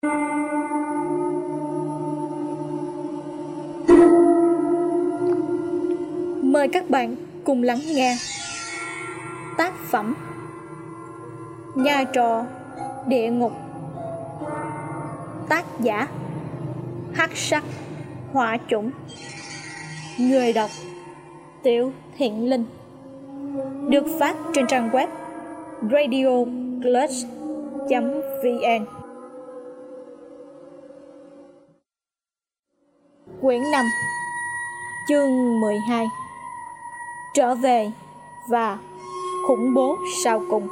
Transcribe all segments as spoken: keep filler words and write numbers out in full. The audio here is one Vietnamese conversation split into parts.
Mời các bạn cùng lắng nghe tác phẩm Nhà trọ địa ngục, tác giả Hắc Sắc Hỏa Chủng, người đọc Tiểu Thiện Linh, được phát trên trang web radio plus chấm vn. Quyển năm, chương mười hai, trở về và khủng bố sau cùng.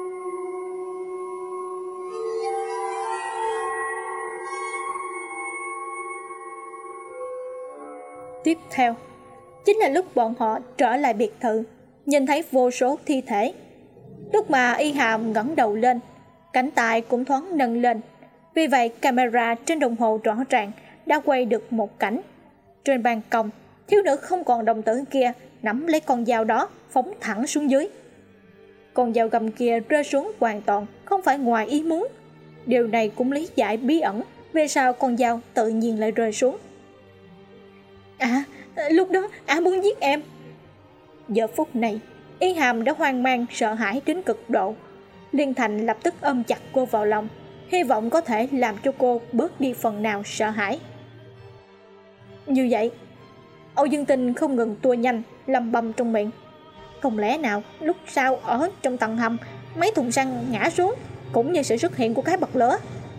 Tiếp theo chính là lúc bọn họ trở lại biệt thự, nhìn thấy vô số thi thể. Lúc mà Y Hàm ngẩng đầu lên, cánh tay cũng thoáng nâng lên. Vì vậy camera trên đồng hồ rõ ràng đã quay được một cảnh. Trên ban công, thiếu nữ không còn đồng tử kia nắm lấy con dao đó, phóng thẳng xuống dưới. Con dao găm kia rơi xuống hoàn toàn không phải ngoài ý muốn. Điều này cũng lý giải bí ẩn về sao con dao tự nhiên lại rơi xuống. À, lúc đó ả muốn giết em. Giờ phút này, Y Hàm đã hoang mang sợ hãi đến cực độ. Liên Thành lập tức ôm chặt cô vào lòng, hy vọng có thể làm cho cô bớt đi phần nào sợ hãi. Như vậy, Âu Dương Tinh không ngừng tua nhanh, lầm bầm trong miệng. Không lẽ nào lúc sau ở trong tầng hầm, mấy thùng xăng ngã xuống, cũng như sự xuất hiện của cái bật lửa.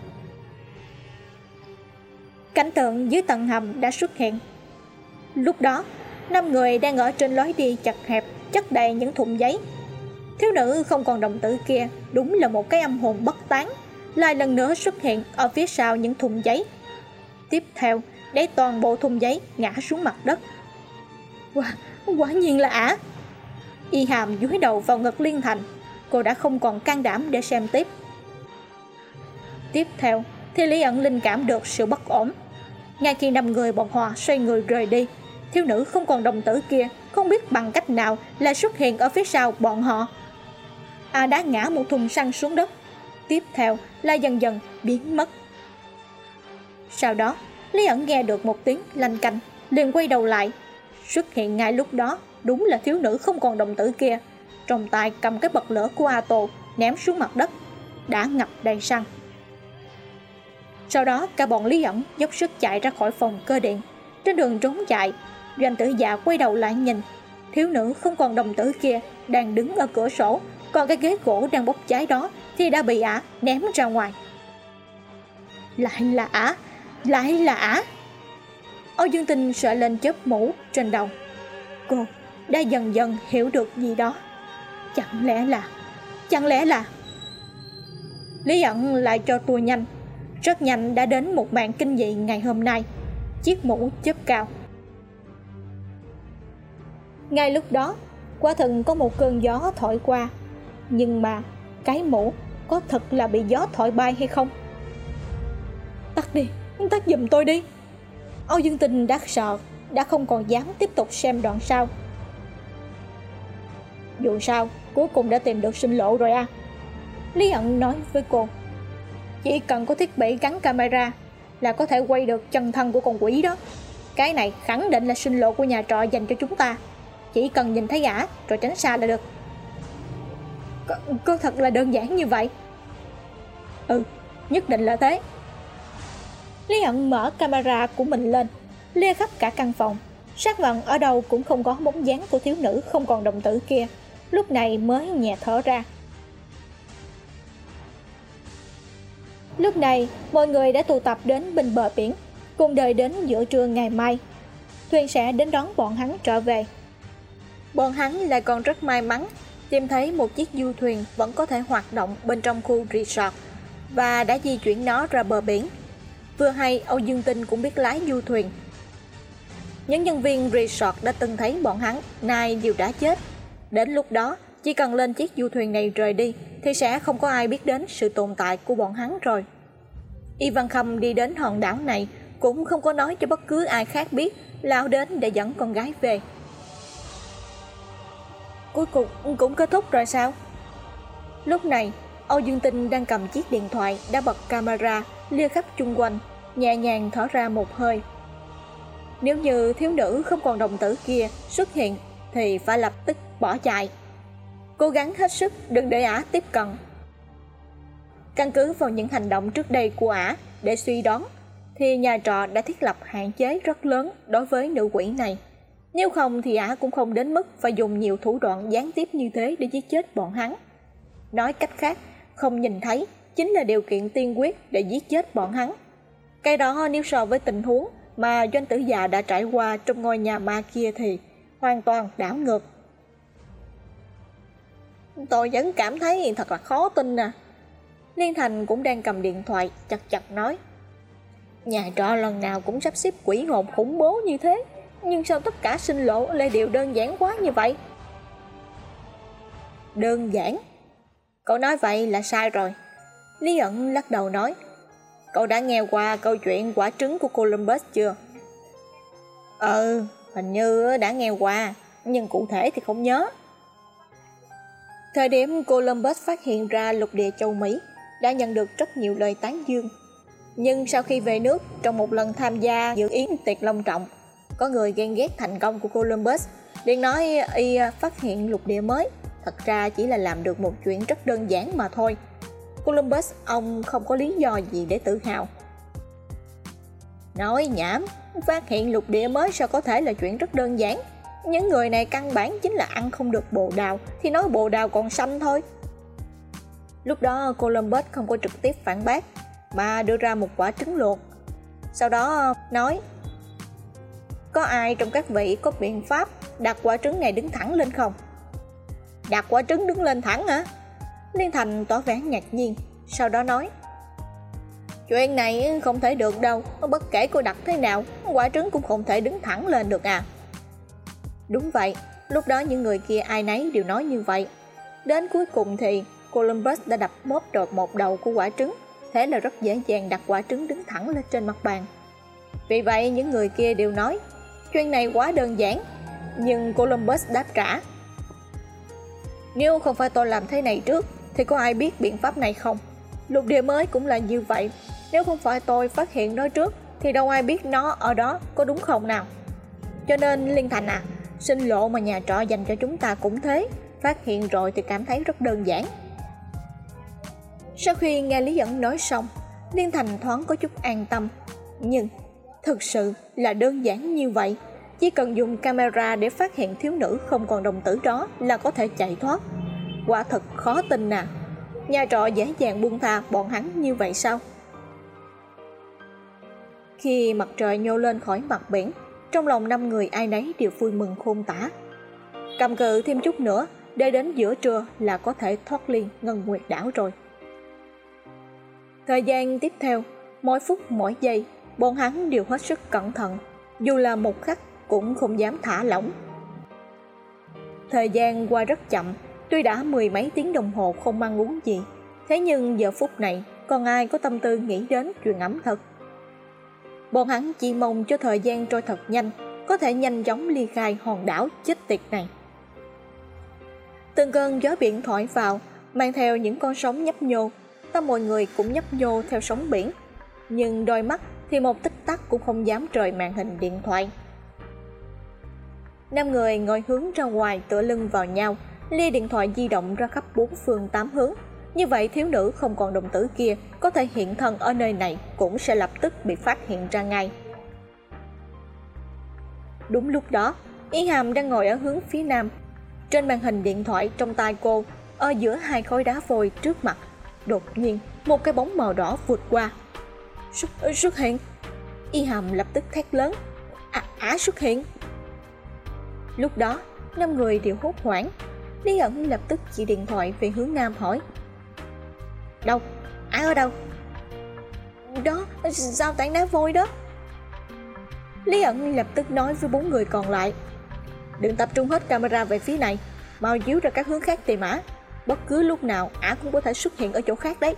Cảnh tượng dưới tầng hầm đã xuất hiện. Lúc đó, năm người đang ở trên lối đi chật hẹp, chất đầy những thùng giấy. Thiếu nữ không còn đồng tử kia đúng là một cái âm hồn bất tán, lại lần nữa xuất hiện ở phía sau những thùng giấy. Tiếp theo, để toàn bộ thùng giấy ngã xuống mặt đất. Quả, quả nhiên là ả. Y Hàm dúi đầu vào ngực Liên Thành. Cô đã không còn can đảm để xem tiếp. Tiếp theo thì Lý ẩn linh cảm được sự bất ổn. Ngay khi năm người bọn họ xoay người rời đi, thiếu nữ không còn đồng tử kia không biết bằng cách nào lại xuất hiện ở phía sau bọn họ. A đã ngã một thùng xăng xuống đất, tiếp theo là dần dần biến mất. Sau đó Lý ẩn nghe được một tiếng lanh canh, liền quay đầu lại. Xuất hiện ngay lúc đó đúng là thiếu nữ không còn đồng tử kia, trong tay cầm cái bật lửa của A Tô ném xuống mặt đất, đã ngập đầy xăng. Sau đó cả bọn Lý ẩn dốc sức chạy ra khỏi phòng cơ điện. Trên đường trốn chạy, Doanh Tử Dạ quay đầu lại nhìn, thiếu nữ không còn đồng tử kia đang đứng ở cửa sổ, còn cái ghế gỗ đang bốc cháy đó thì đã bị ả ném ra ngoài. Lại là ả, lại là ả. Âu Dương Tinh sợ lên chớp mũ trên đầu. Cô đã dần dần hiểu được gì đó. Chẳng lẽ là, chẳng lẽ là... Lý ẩn lại cho tua nhanh. Rất nhanh đã đến một màn kinh dị ngày hôm nay. Chiếc mũ chớp cao. Ngay lúc đó, quả thực có một cơn gió thổi qua. Nhưng mà cái mũ có thật là bị gió thổi bay hay không? Tắt đi, tắt giùm tôi đi. Âu Dương Tinh đã sợ, đã không còn dám tiếp tục xem đoạn sau. Dù sao, cuối cùng đã tìm được sinh lộ rồi à. Lý ẩn nói với cô. Chỉ cần có thiết bị gắn camera là có thể quay được chân thân của con quỷ đó. Cái này khẳng định là sinh lộ của nhà trọ dành cho chúng ta. Chỉ cần nhìn thấy ả rồi tránh xa là được. Có, có thật là đơn giản như vậy? Ừ, nhất định là thế. Lý ẩn mở camera của mình lên, lia khắp cả căn phòng. Xác nhận ở đâu cũng không có bóng dáng của thiếu nữ không còn đồng tử kia. Lúc này mới nhẹ thở ra. Lúc này mọi người đã tụ tập đến bên bờ biển, cùng đợi đến giữa trưa ngày mai thuyền sẽ đến đón bọn hắn trở về. Bọn hắn lại còn rất may mắn tìm thấy một chiếc du thuyền vẫn có thể hoạt động bên trong khu resort và đã di chuyển nó ra bờ biển. Vừa hay Âu Dương Tinh cũng biết lái du thuyền. Những nhân viên resort đã từng thấy bọn hắn nay đều đã chết. Đến lúc đó chỉ cần lên chiếc du thuyền này rời đi thì sẽ không có ai biết đến sự tồn tại của bọn hắn rồi. Y Văn Khâm đi đến hòn đảo này cũng không có nói cho bất cứ ai khác biết lao đến để dẫn con gái về. Cuối cùng cũng kết thúc rồi sao? Lúc này Âu Dương Tinh đang cầm chiếc điện thoại đã bật camera lia khắp chung quanh, nhẹ nhàng thở ra một hơi. Nếu như thiếu nữ không còn đồng tử kia xuất hiện thì phải lập tức bỏ chạy, cố gắng hết sức đừng để ả tiếp cận. Căn cứ vào những hành động trước đây của ả để suy đoán thì nhà trọ đã thiết lập hạn chế rất lớn đối với nữ quỷ này. Nếu không thì ả cũng không đến mức phải dùng nhiều thủ đoạn gián tiếp như thế để giết chết bọn hắn. Nói cách khác, không nhìn thấy chính là điều kiện tiên quyết để giết chết bọn hắn. Cái đó nếu so với tình huống mà Doanh Tử Dạ đã trải qua trong ngôi nhà ma kia thì hoàn toàn đảo ngược. Tôi vẫn cảm thấy thật là khó tin à. Liên Thành cũng đang cầm điện thoại chật chật nói. Nhà trọ lần nào cũng sắp xếp quỷ hồn khủng bố như thế, nhưng sao tất cả sinh lộ lại đều đơn giản quá như vậy? Đơn giản? Cậu nói vậy là sai rồi. Lý ẩn lắc đầu nói. Cậu đã nghe qua câu chuyện quả trứng của Columbus chưa? Ừ, hình như đã nghe qua, nhưng cụ thể thì không nhớ. Thời điểm Columbus phát hiện ra lục địa châu Mỹ đã nhận được rất nhiều lời tán dương. Nhưng sau khi về nước trong một lần tham gia dự yến tiệc long trọng, có người ghen ghét thành công của Columbus, liền nói y phát hiện lục địa mới thật ra chỉ là làm được một chuyện rất đơn giản mà thôi. Columbus ông không có lý do gì để tự hào. Nói nhảm, phát hiện lục địa mới sao có thể là chuyện rất đơn giản. Những người này căn bản chính là ăn không được bồ đào thì nói bồ đào còn xanh thôi. Lúc đó Columbus không có trực tiếp phản bác mà đưa ra một quả trứng luộc. Sau đó nói, có ai trong các vị có biện pháp đặt quả trứng này đứng thẳng lên không? Đặt quả trứng đứng lên thẳng hả? Liên Thành tỏ vẻ ngạc nhiên, sau đó nói, chuyện này không thể được đâu, bất kể cô đặt thế nào, quả trứng cũng không thể đứng thẳng lên được à. Đúng vậy, lúc đó những người kia ai nấy đều nói như vậy. Đến cuối cùng thì Columbus đã đập mốp đột một đầu của quả trứng, thế là rất dễ dàng đặt quả trứng đứng thẳng lên trên mặt bàn. Vì vậy những người kia đều nói, chuyện này quá đơn giản. Nhưng Columbus đáp trả, nếu không phải tôi làm thế này trước thì có ai biết biện pháp này không? Lục địa mới cũng là như vậy, nếu không phải tôi phát hiện nó trước thì đâu ai biết nó ở đó, có đúng không nào? Cho nên Liên Thành à, sinh lộ mà nhà trọ dành cho chúng ta cũng thế, phát hiện rồi thì cảm thấy rất đơn giản. Sau khi nghe Lý ẩn nói xong, Liên Thành thoáng có chút an tâm. Nhưng thực sự là đơn giản như vậy, chỉ cần dùng camera để phát hiện thiếu nữ không còn đồng tử đó là có thể chạy thoát. Quả thật khó tin à, nhà trọ dễ dàng buông tha bọn hắn như vậy sao? Khi mặt trời nhô lên khỏi mặt biển, trong lòng năm người ai nấy đều vui mừng khôn tả. Cầm cự thêm chút nữa, để đến giữa trưa là có thể thoát ly Ngân Nguyệt đảo rồi. Thời gian tiếp theo, mỗi phút mỗi giây, bọn hắn đều hết sức cẩn thận, dù là một khắc cũng không dám thả lỏng. Thời gian qua rất chậm, tuy đã mười mấy tiếng đồng hồ không ăn uống gì, thế nhưng giờ phút này còn ai có tâm tư nghĩ đến chuyện ẩm thực. Bọn hắn chỉ mong cho thời gian trôi thật nhanh, có thể nhanh chóng ly khai hòn đảo chết tiệt này. Từng cơn gió biển thổi vào, mang theo những con sóng nhấp nhô, tâm mọi người cũng nhấp nhô theo sóng biển. Nhưng đôi mắt thì một tích tắc cũng không dám rời màn hình điện thoại. Năm người ngồi hướng ra ngoài tựa lưng vào nhau, lia điện thoại di động ra khắp bốn phương tám hướng. Như vậy thiếu nữ không còn đồng tử kia có thể hiện thân ở nơi này cũng sẽ lập tức bị phát hiện ra ngay. Đúng lúc đó, Ý Hàm đang ngồi ở hướng phía nam. Trên màn hình điện thoại trong tay cô, ở giữa hai khối đá vôi trước mặt, đột nhiên một cái bóng màu đỏ vụt qua. Xuất, xuất hiện. Y Hàm lập tức thét lớn, à, ả xuất hiện. Lúc đó năm người đều hốt hoảng. Lý ẩn lập tức chỉ điện thoại về hướng nam hỏi, đâu, ả ở đâu? Đó, sao tảng đá vôi đó? Lý ẩn lập tức nói với bốn người còn lại, đừng tập trung hết camera về phía này, mau chiếu ra các hướng khác tìm ả. Bất cứ lúc nào ả cũng có thể xuất hiện ở chỗ khác đấy.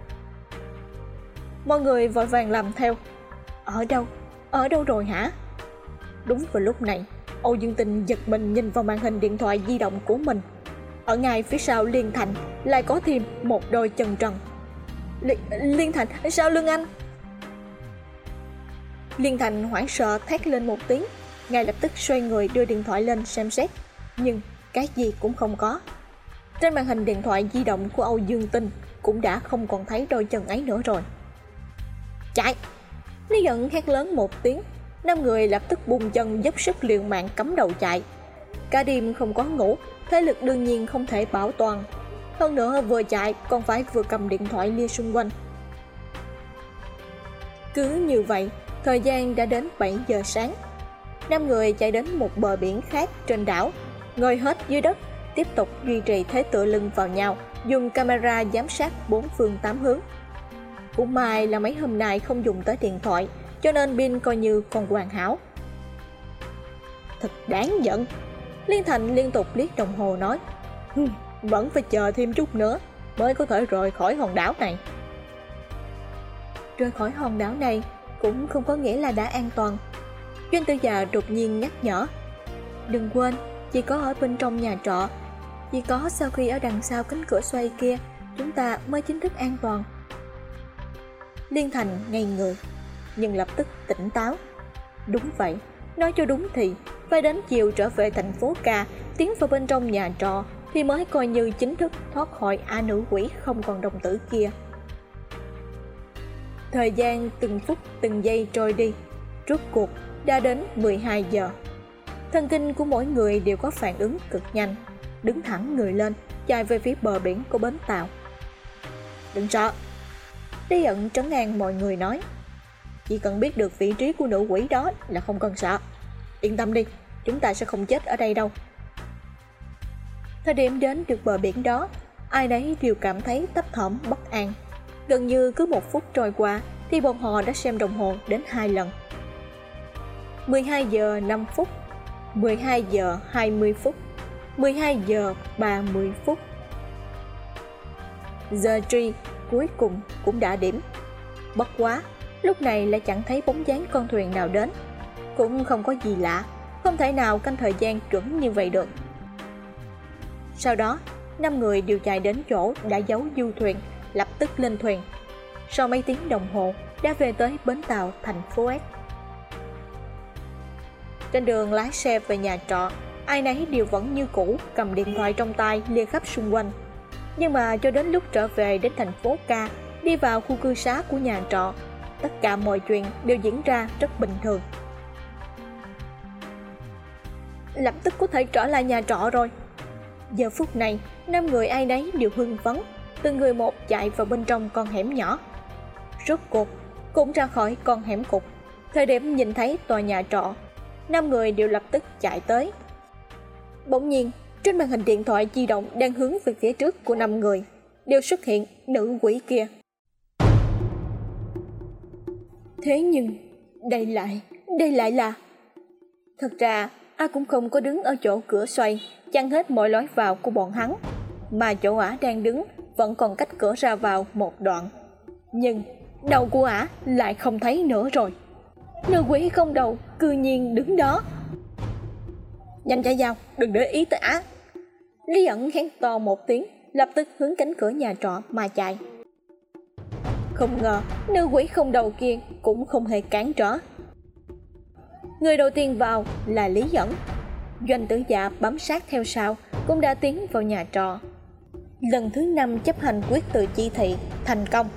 Mọi người vội vàng làm theo. Ở đâu? Ở đâu rồi hả? Đúng vào lúc này, Âu Dương Tình giật mình nhìn vào màn hình điện thoại di động của mình. Ở ngay phía sau Liên Thành lại có thêm một đôi chân trần. Liên, Liên Thành, sau lưng anh. Liên Thành hoảng sợ thét lên một tiếng, ngay lập tức xoay người đưa điện thoại lên xem xét, nhưng cái gì cũng không có. Trên màn hình điện thoại di động của Âu Dương Tinh cũng đã không còn thấy đôi chân ấy nữa rồi. Chạy! Lý Dẫn hét lớn một tiếng, năm người lập tức bùng chân dốc sức liều mạng cắm đầu chạy. Cả đêm không có ngủ, thể lực đương nhiên không thể bảo toàn. Hơn nữa vừa chạy còn phải vừa cầm điện thoại lia xung quanh. Cứ như vậy, thời gian đã đến bảy giờ sáng. Năm người chạy đến một bờ biển khác trên đảo, ngồi hết dưới đất, tiếp tục duy trì thế tựa lưng vào nhau, dùng camera giám sát bốn phương tám hướng. Cũng may là mấy hôm nay không dùng tới điện thoại, cho nên pin coi như còn hoàn hảo. Thật đáng giận. Liên Thành liên tục liếc đồng hồ nói, vẫn phải chờ thêm chút nữa mới có thể rời khỏi hòn đảo này. Rời khỏi hòn đảo này cũng không có nghĩa là đã an toàn. Doanh Tử Già đột nhiên nhắc nhở, đừng quên, chỉ có ở bên trong nhà trọ, chỉ có sau khi ở đằng sau cánh cửa xoay kia, chúng ta mới chính thức an toàn. Liên Thành ngây người, nhưng lập tức tỉnh táo. Đúng vậy, nói cho đúng thì phải đến chiều trở về thành phố Ca, tiến vào bên trong nhà trọ thì mới coi như chính thức thoát khỏi A nữ quỷ không còn đồng tử kia. Thời gian từng phút từng giây trôi đi, rốt cuộc đã đến mười hai giờ. Thần kinh của mỗi người đều có phản ứng cực nhanh, đứng thẳng người lên, chạy về phía bờ biển của bến tàu. Đừng sợ. Lý Ẩn trấn an mọi người nói, chỉ cần biết được vị trí của nữ quỷ đó là không cần sợ. Yên tâm đi, chúng ta sẽ không chết ở đây đâu. Thời điểm đến được bờ biển đó, ai nấy đều cảm thấy thấp thỏm bất an. Gần như cứ một phút trôi qua thì bọn họ đã xem đồng hồ đến hai lần. mười hai giờ năm phút, mười hai giờ hai mươi phút, mười hai giờ ba mươi phút. Giờ tri cuối cùng cũng đã điểm. Bất quá, lúc này lại chẳng thấy bóng dáng con thuyền nào đến. Cũng không có gì lạ, không thể nào canh thời gian chuẩn như vậy được. Sau đó, năm người đều chạy đến chỗ đã giấu du thuyền, lập tức lên thuyền. Sau mấy tiếng đồng hồ, đã về tới bến tàu thành phố S. Trên đường lái xe về nhà trọ, ai nấy đều vẫn như cũ, cầm điện thoại trong tay lia khắp xung quanh. Nhưng mà cho đến lúc trở về đến thành phố Ca, đi vào khu cư xá của nhà trọ, tất cả mọi chuyện đều diễn ra rất bình thường. Lập tức có thể trở lại nhà trọ rồi. Giờ phút này, năm người ai nấy đều hưng phấn, từng người một chạy vào bên trong con hẻm nhỏ. Rốt cuộc cũng ra khỏi con hẻm cụt. Thời điểm nhìn thấy tòa nhà trọ, năm người đều lập tức chạy tới. Bỗng nhiên, trên màn hình điện thoại di động đang hướng về phía trước của năm người, đều xuất hiện nữ quỷ kia. Thế nhưng, đây lại, đây lại là... Thật ra, ai cũng không có đứng ở chỗ cửa xoay, chặn hết mọi lối vào của bọn hắn, mà chỗ ả đang đứng vẫn còn cách cửa ra vào một đoạn. Nhưng, đầu của ả lại không thấy nữa rồi. Nữ quỷ không đầu cư nhiên đứng đó. Nhanh chạy vào, đừng để ý tới ả. Lý Ẩn hét to một tiếng, lập tức hướng cánh cửa nhà trọ mà chạy. Không ngờ, nữ quỷ không đầu kia cũng không hề cản trở. Người đầu tiên vào là Lý Ẩn. Doanh Tử Dạ bám sát theo sau, cũng đã tiến vào nhà trọ. Lần thứ năm chấp hành quyết tự chỉ thị thành công.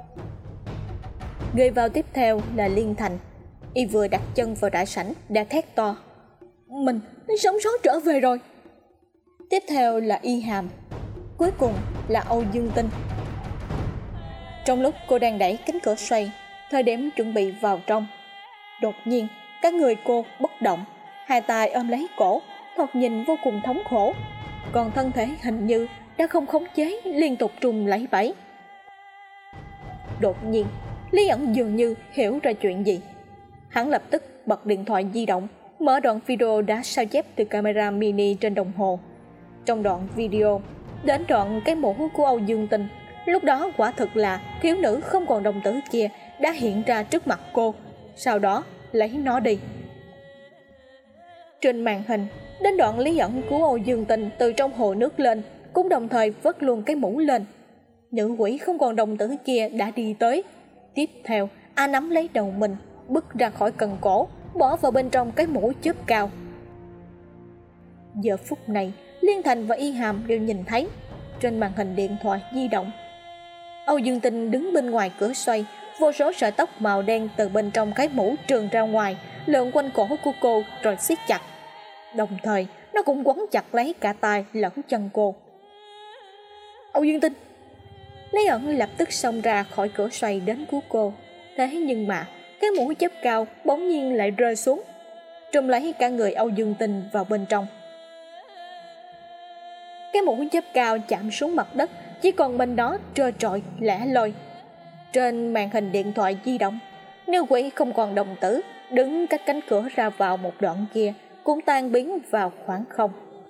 Người vào tiếp theo là Liên Thành. Y vừa đặt chân vào đại sảnh đã thét to, mình sống sót trở về rồi. Tiếp theo là Y Hàm. Cuối cùng là Âu Dương Tinh. Trong lúc cô đang đẩy cánh cửa xoay, thời điểm chuẩn bị vào trong, đột nhiên các người cô bất động, hai tay ôm lấy cổ, thoạt nhìn vô cùng thống khổ, còn thân thể hình như đã không khống chế, liên tục run lẩy bẩy. Đột nhiên, Lý Ẩn dường như hiểu ra chuyện gì. Hắn lập tức bật điện thoại di động, mở đoạn video đã sao chép từ camera mini trên đồng hồ. Trong đoạn video, đến đoạn cái mũ của Âu Dương Tinh, lúc đó quả thực là thiếu nữ không còn đồng tử kia đã hiện ra trước mặt cô, sau đó lấy nó đi. Trên màn hình, đến đoạn Lý Ẩn cứu Âu Dương Tinh từ trong hồ nước lên, cũng đồng thời vớt luôn cái mũ lên. Nữ quỷ không còn đồng tử kia đã đi tới. Tiếp theo, A nắm lấy đầu mình, bứt ra khỏi cần cổ, bỏ vào bên trong cái mũ chớp cao. Giờ phút này, Liên Thành và Y Hàm đều nhìn thấy trên màn hình điện thoại di động, Âu Dương Tinh đứng bên ngoài cửa xoay, vô số sợi tóc màu đen từ bên trong cái mũ trườn ra ngoài, lượn quanh cổ của cô rồi siết chặt. Đồng thời, nó cũng quấn chặt lấy cả tay lẫn chân cô. Âu Dương Tinh! Lý ẩn lập tức xông ra khỏi cửa xoay đến cứu cô. Thế nhưng mà, cái mũ chớp cao bỗng nhiên lại rơi xuống, trùm lấy cả người Âu Dương Tinh vào bên trong. Cái mũ chớp cao chạm xuống mặt đất, chỉ còn bên đó trơ trọi lẻ loi. Trên màn hình điện thoại di động, nữ quỷ không còn đồng tử, đứng cách cánh cửa ra vào một đoạn kia cũng tan biến vào khoảng không.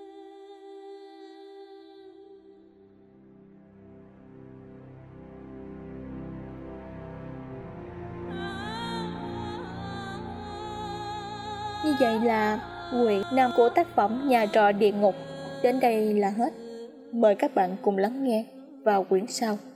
Như vậy là quyển năm của tác phẩm Nhà trọ địa ngục đến đây là hết. Mời các bạn cùng lắng nghe vào quyển sau.